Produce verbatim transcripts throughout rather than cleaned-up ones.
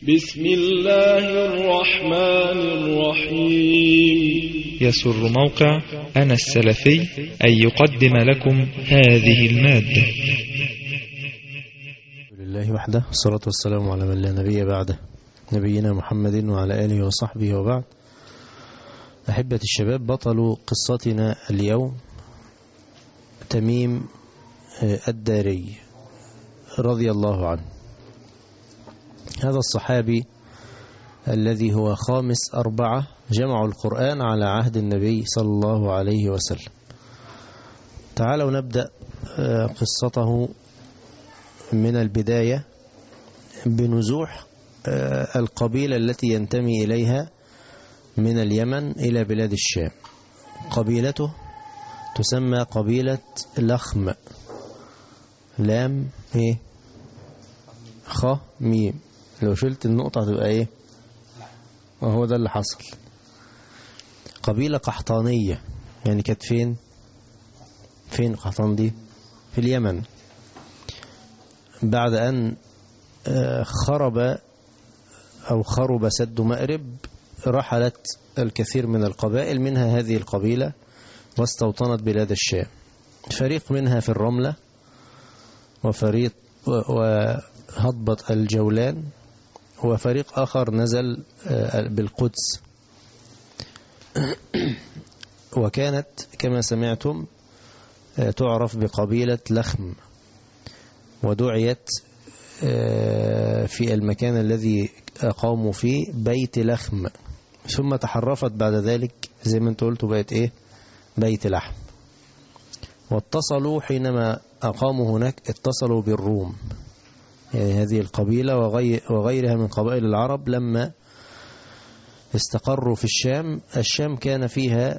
بسم الله الرحمن الرحيم. يسر موقع أنا السلفي أن يقدم لكم هذه المادة. لله وحده، الصلاة والسلام على من لا نبي بعده، نبينا محمد وعلى آله وصحبه وبعد. أحبة الشباب، بطل قصتنا اليوم تميم الداري رضي الله عنه. هذا الصحابي الذي هو خامس أربعة جمعوا القرآن على عهد النبي صلى الله عليه وسلم. تعالوا نبدأ قصته من البداية بنزوح القبيلة التي ينتمي إليها من اليمن إلى بلاد الشام. قبيلته تسمى قبيلة لخم، لام ايه خ ميم، لو شلت النقطة هتبقى ايه، وهو ده اللي حصل. قبيلة قحطانية، يعني كانت فين فين قحطان دي؟ في اليمن. بعد أن خرب أو خرب سد مأرب رحلت الكثير من القبائل، منها هذه القبيلة، واستوطنت بلاد الشام. فريق منها في الرملة، وفريق وهضبة الجولان، وفريق آخر نزل بالقدس. وكانت كما سمعتم تعرف بقبيلة لخم، ودعيت في المكان الذي قاموا فيه بيت لخم، ثم تحرفت بعد ذلك زي ما انت قلتوا بقت ايه، بيت لحم. واتصلوا حينما أقاموا هناك اتصلوا بالروم، يعني هذه القبيلة وغيرها من قبائل العرب لما استقروا في الشام. الشام كان فيها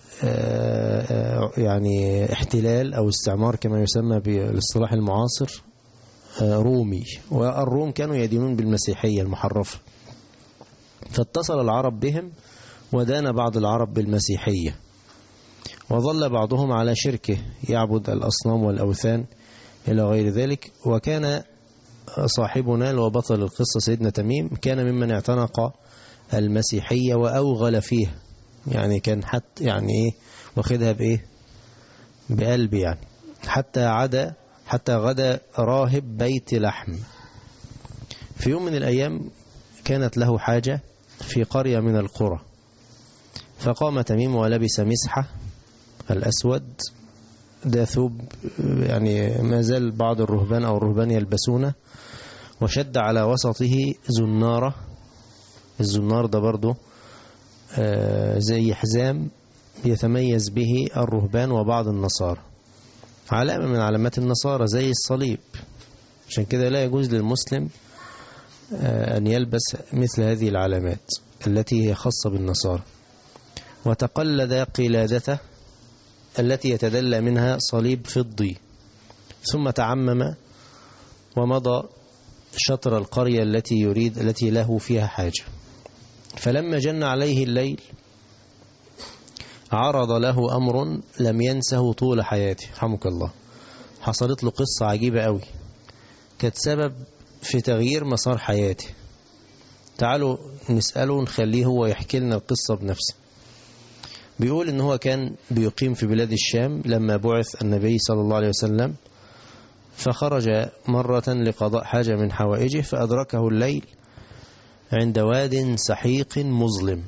يعني احتلال أو استعمار كما يسمى بالاصطلاح المعاصر رومي، والروم كانوا يدينون بالمسيحية المحرفة، فاتصل العرب بهم ودان بعض العرب بالمسيحية، وظل بعضهم على شركه يعبد الأصنام والأوثان إلى غير ذلك. وكان صاحبنا وبطل القصة سيدنا تميم كان ممن اعتنق المسيحية وأوغل فيها، يعني كان حتى يعني إيه واخدها بإيه، بقلب يعني، حتى عدا حتى غدا راهب بيت لحم. في يوم من الأيام كانت له حاجة في قرية من القرى، فقام تميم ولبس مسحة الأسود، ده ثوب يعني ما زال بعض الرهبان أو الرهبان يلبسونه، وشد على وسطه زنارة. الزنار ده برضه زي حزام يتميز به الرهبان وبعض النصارى، علامة من علامات النصارى زي الصليب، عشان كده لا يجوز للمسلم أن يلبس مثل هذه العلامات التي هي خاصة بالنصارى. وتقلد قلادته التي يتدلى منها صليب فضي، ثم تعمم ومضى شطر القرية التي يريد التي له فيها حاجة. فلما جن عليه الليل عرض له أمر لم ينسه طول حياته، رحمك الله. حصلت له قصة عجيبة قوي كانت سبب في تغيير مسار حياته. تعالوا نسأله نخليه هو يحكي لنا القصة بنفسه. بيقول إن هو كان بيقيم في بلاد الشام لما بعث النبي صلى الله عليه وسلم، فخرج مرة لقضاء حاجة من حوائجه، فأدركه الليل عند واد سحيق مظلم،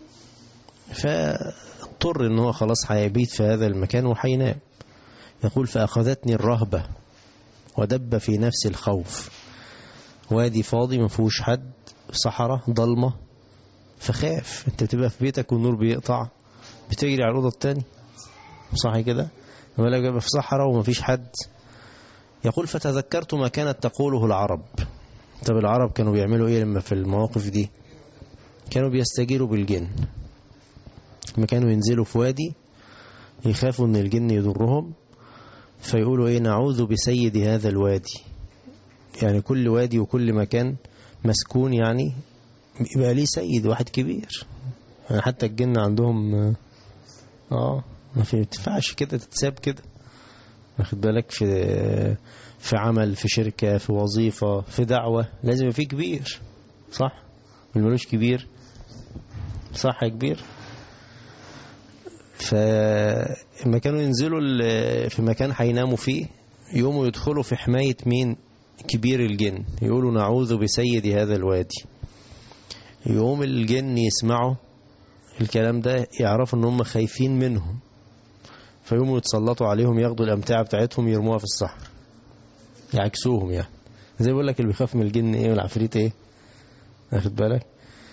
فاضطر إن هو خلاص هيبيت في هذا المكان وحينام. يقول فأخذتني الرهبة ودب في نفسي الخوف، وادي فاضي ما فيهوش حد، صحراء ضلمة، فخاف. انت بتبقى في بيتك والنور بيقطع بتجري على الأوضة التاني، صح كده؟ ولا جاب في صحراء ومفيش حد. يقول فتذكرت ما كانت تقوله العرب. طب العرب كانوا بيعملوا ايه لما في المواقف دي؟ كانوا بيستجيروا بالجن، لما كانوا ينزلوا في وادي يخافوا ان الجن يضرهم، فيقولوا ايه، نعوذ بسيد هذا الوادي. يعني كل وادي وكل مكان مسكون يعني يبقى ليه سيد واحد كبير. يعني حتى الجن عندهم اه ما في تنفعش كده تتساب كده، واخد بالك، في في عمل، في شركة، في وظيفة، في دعوة، لازم يبقى في كبير. صح؟ الملوش كبير صح يا كبير. فلما كانوا ينزلوا في مكان هيناموا فيه يقوموا يدخلوا في حماية مين؟ كبير الجن، يقولوا نعوذ بسيد هذا الوادي. يقوم الجن يسمعوا الكلام ده يعرفوا ان هم خايفين منهم، فيقوموا يتسلطوا عليهم، ياخدوا الامتعة بتاعتهم يرموها في الصحر، يعكسوهم يعني. زي بيقول لك اللي بيخاف من الجن ايه والعفريت ايه، واخد بالك؟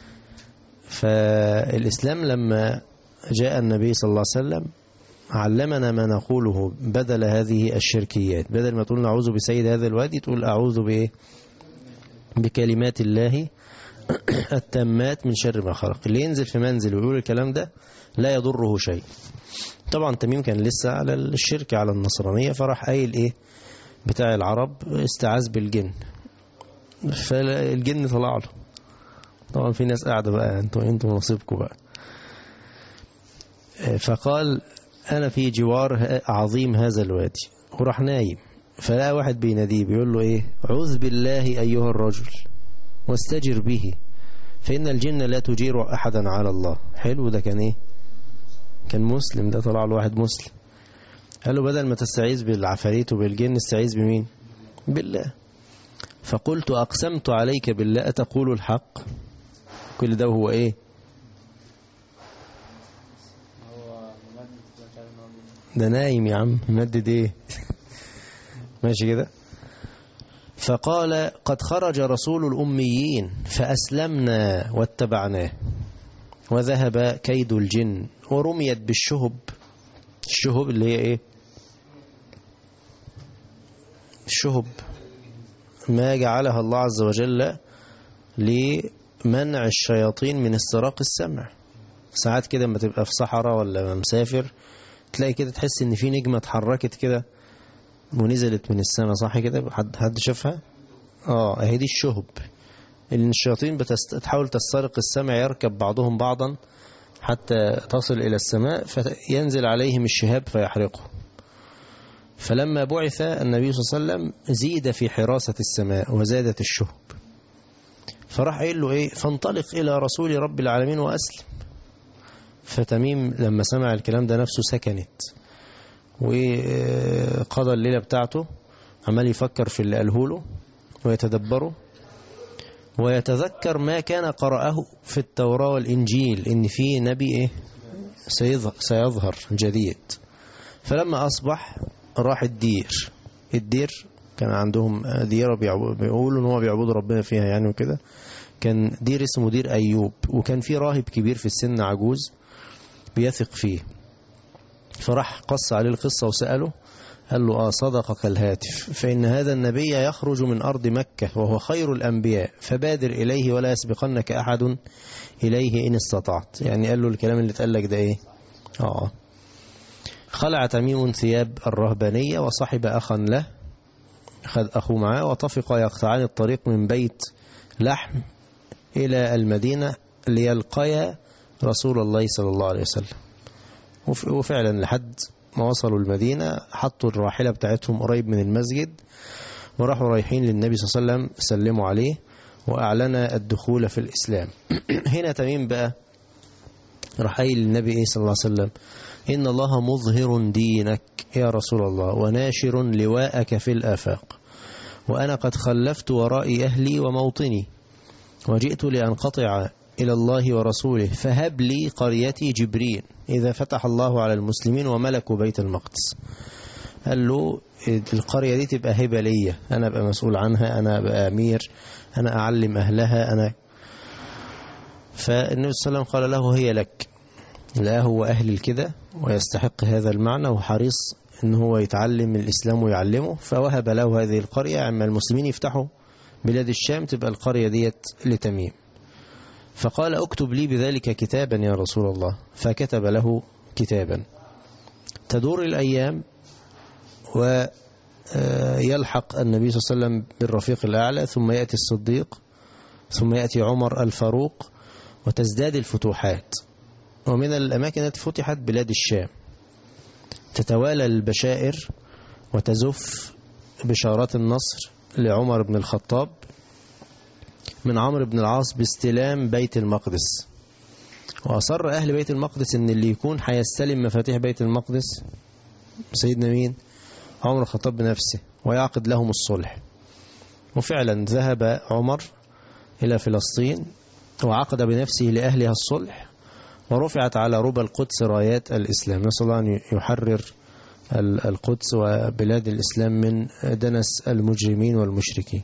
فالإسلام لما جاء النبي صلى الله عليه وسلم علمنا ما نقوله بدل هذه الشركيات. بدل ما تقول نعوذ بسيد هذا الوادي تقول أعوذ بإيه؟ بكلمات الله التامات من شر ما خلق. اللي ينزل في منزل ويقول الكلام ده لا يضره شيء. طبعا تميم كان لسه على الشرك على النصرانية، فراح قايل ايه بتاع العرب استعاذ بالجن، فالجن طلع له. طبعا في ناس قاعدة بقى انتوا انتوا نصيبكم بقى. فقال أنا في جوار عظيم هذا الوادي، وراح نايم، فلقى واحد بيناديه بيقول له إيه؟ عوذ بالله أيها الرجل واستجر به فإن الجن لا تجير أحدا على الله. حلو، ده كان إيه؟ كان مسلم، ده طلع له واحد مسلم. قال له بدل ما تستعيذ بالعفاريت وبالجن استعيذ بمين؟ بالله. فقلت أقسمت عليك بالله أتقول الحق؟ كل ده هو إيه؟ ده نايم يا عم، ممدد ايه؟ ماشي كده. فقال قد خرج رسول الأميين فأسلمنا واتبعناه وذهب كيد الجن ورميت بالشهب. الشهب اللي هي ايه؟ الشهب ما جعلها الله عز وجل لمنع الشياطين من استراق السمع. ساعات كده لما تبقى في صحراء ولا مسافر تلاقي كده تحس ان في نجمة اتحركت كده ونزلت من السماء، صح كده؟ حد حد شافها؟ اه اهي دي الشهب، اللي الشياطين بتحاول تسترق السمع، يركب بعضهم بعضا حتى تصل الى السماء فينزل عليهم الشهاب فيحرقه. فلما بعث النبي صلى الله عليه وسلم زيد في حراسة السماء وزادت الشهب، فراح قايل له ايه؟ فانطلق الى رسول رب العالمين واسلم. فتميم لما سمع الكلام ده نفسه سكنت، وقضى الليلة بتاعته عمال يفكر في اللي قاله له ويتدبره ويتذكر ما كان قرأه في التوراة والإنجيل إن في نبي إيه سيظهر جديد. فلما أصبح راح الدير. الدير كان عندهم ديرة بيقولوا إن هو بيعبدوا ربنا فيها يعني وكده. كان دير اسمه دير أيوب، وكان في راهب كبير في السن عجوز بيثق فيه. فراح قص عليه القصة وسأله، قال له آه صدقك الهاتف، فإن هذا النبي يخرج من أرض مكة وهو خير الأنبياء، فبادر إليه ولا يسبقنك أحد إليه إن استطعت. يعني قال له الكلام اللي اتقال لك ده إيه؟ آه خلع تميم ثياب الرهبانية وصحب أخا له، خد أخوه معاه، وطفق يقطعان الطريق من بيت لحم إلى المدينة ليلقيا رسول الله صلى الله عليه وسلم. وفعلا لحد ما وصلوا المدينة حطوا الراحلة بتاعتهم قريب من المسجد وراحوا رايحين للنبي صلى الله عليه وسلم سلموا عليه وأعلن الدخول في الإسلام. هنا تميم بقى راح قايل للنبي إيه صلى الله عليه وسلم إن الله مظهر دينك يا رسول الله وناشر لواءك في الآفاق، وأنا قد خلفت ورائي أهلي وموطني وجئت لأنقطع إلى الله ورسوله، فهب لي قريتي جبرين إذا فتح الله على المسلمين وملكوا بيت المقدس. قال له القرية دي تبقى هبة ليا، أنا أبقى مسؤول عنها، أنا أبقى أمير، أنا أعلم أهلها أنا. فالنبي صلى الله عليه وسلم قال له هي لك. لا هو أهل كده ويستحق هذا المعنى وحريص إن هو يتعلم الإسلام ويعلمه، فوهب له هذه القرية. عما المسلمين يفتحوا بلاد الشام تبقى القرية ديت لتميم. فقال اكتب لي بذلك كتابا يا رسول الله، فكتب له كتابا. تدور الأيام ويلحق النبي صلى الله عليه وسلم بالرفيق الأعلى، ثم يأتي الصديق، ثم يأتي عمر الفاروق، وتزداد الفتوحات. ومن الأماكن التي فتحت بلاد الشام، تتوالى البشائر وتزف بشارات النصر لعمر بن الخطاب من عمرو بن العاص باستلام بيت المقدس، وأصر أهل بيت المقدس أن اللي يكون هيستلم مفاتيح بيت المقدس سيدنا مين؟ عمر الخطاب بنفسه، ويعقد لهم الصلح. وفعلا ذهب عمر إلى فلسطين وعقد بنفسه لأهلها الصلح، ورفعت على ربى القدس رايات الإسلام. نسأل الله أن يحرر القدس وبلاد الإسلام من دنس المجرمين والمشركين.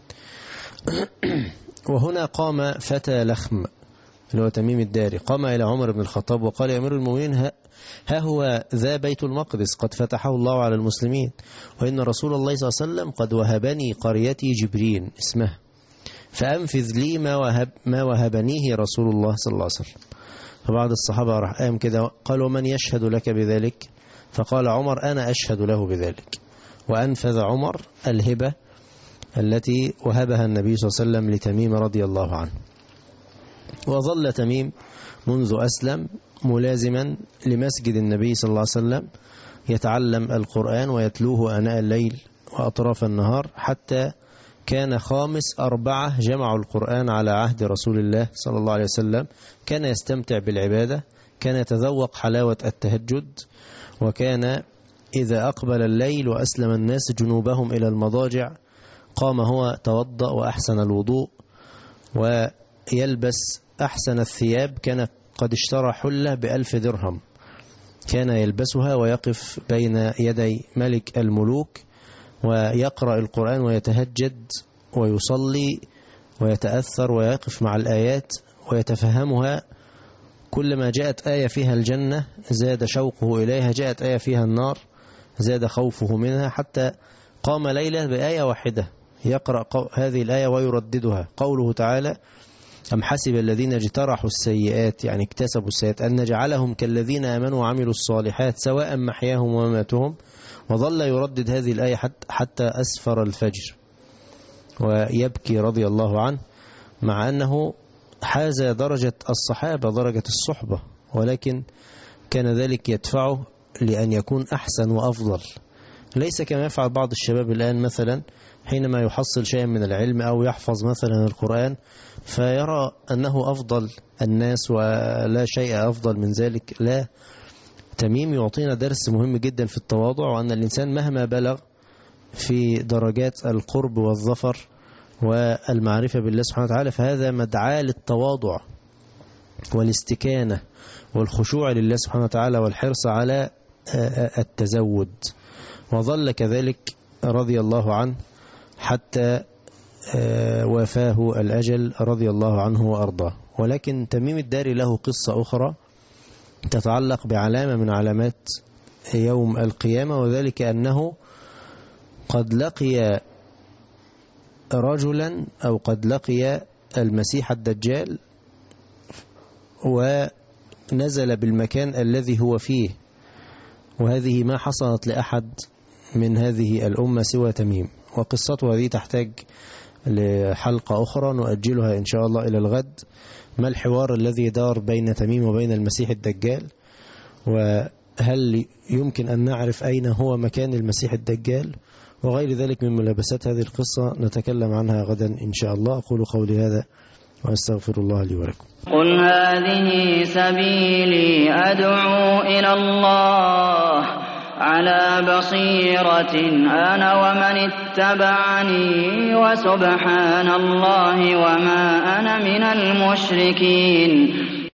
وهنا قام فتى لخم اللي هو تميم الداري، قام إلى عمر بن الخطاب وقال: يا أمير المؤمنين، ها, ها هو ذا بيت المقدس قد فتحه الله على المسلمين، وإن رسول الله صلى الله عليه وسلم قد وهبني قريتي جبرين اسمه، فأنفذ لي ما, وهب ما وهبنيه رسول الله صلى الله عليه وسلم. فبعض الصحابة راح قام كده قالوا: من يشهد لك بذلك؟ فقال عمر: أنا أشهد له بذلك. وأنفذ عمر الهبة التي وهبها النبي صلى الله عليه وسلم لتميم رضي الله عنه. وظل تميم منذ أسلم ملازما لمسجد النبي صلى الله عليه وسلم يتعلم القرآن ويتلوه آناء الليل وأطراف النهار، حتى كان خامس أربعة جمعوا القرآن على عهد رسول الله صلى الله عليه وسلم. كان يستمتع بالعبادة، كان يتذوق حلاوة التهجد، وكان إذا أقبل الليل وأسلم الناس جنوبهم إلى المضاجع قام هو توضأ وأحسن الوضوء ويلبس أحسن الثياب. كان قد اشترى حلة بألف درهم، كان يلبسها ويقف بين يدي ملك الملوك ويقرأ القرآن ويتهجد ويصلي ويتأثر ويقف مع الآيات ويتفهمها. كلما جاءت آية فيها الجنة زاد شوقه إليها، جاءت آية فيها النار زاد خوفه منها، حتى قام ليلة بآية واحدة يقرأ هذه الآية ويرددها. قوله تعالى: أم حسب الذين اجترحوا السيئات، يعني اكتسبوا السيئات، أن نجعلهم كالذين آمنوا وعملوا الصالحات سواء محياهم ومماتهم. وظل يردد هذه الآية حتى أسفر الفجر ويبكي رضي الله عنه، مع أنه حاز درجة الصحابة درجة الصحبة، ولكن كان ذلك يدفعه لأن يكون أحسن وأفضل، ليس كما يفعل بعض الشباب الآن مثلا حينما يحصل شيئا من العلم أو يحفظ مثلا القرآن فيرى أنه أفضل الناس ولا شيء أفضل من ذلك. لا، تميم يعطينا درس مهم جدا في التواضع، وأن الإنسان مهما بلغ في درجات القرب والظفر والمعرفة بالله سبحانه وتعالى فهذا مدعاة للتواضع والاستكانة والخشوع لله سبحانه وتعالى والحرص على التزود. وظل كذلك رضي الله عنه حتى وفاه الأجل رضي الله عنه وأرضاه. ولكن تميم الداري له قصة أخرى تتعلق بعلامة من علامات يوم القيامة، وذلك أنه قد لقي رجلا أو قد لقي المسيح الدجال ونزل بالمكان الذي هو فيه، وهذه ما حصلت لأحد من هذه الأمة سوى تميم. وقصته هذه تحتاج لحلقة أخرى نؤجلها إن شاء الله إلى الغد. ما الحوار الذي دار بين تميم وبين المسيح الدجال، وهل يمكن أن نعرف أين هو مكان المسيح الدجال، وغير ذلك من ملابسات هذه القصة نتكلم عنها غدا إن شاء الله. أقول قولي هذا وأستغفر الله لي ولكم. قل هذه سبيلي أدعو إلى الله على بصيرة أنا ومن اتبعني وسبحان الله وما أنا من المشركين.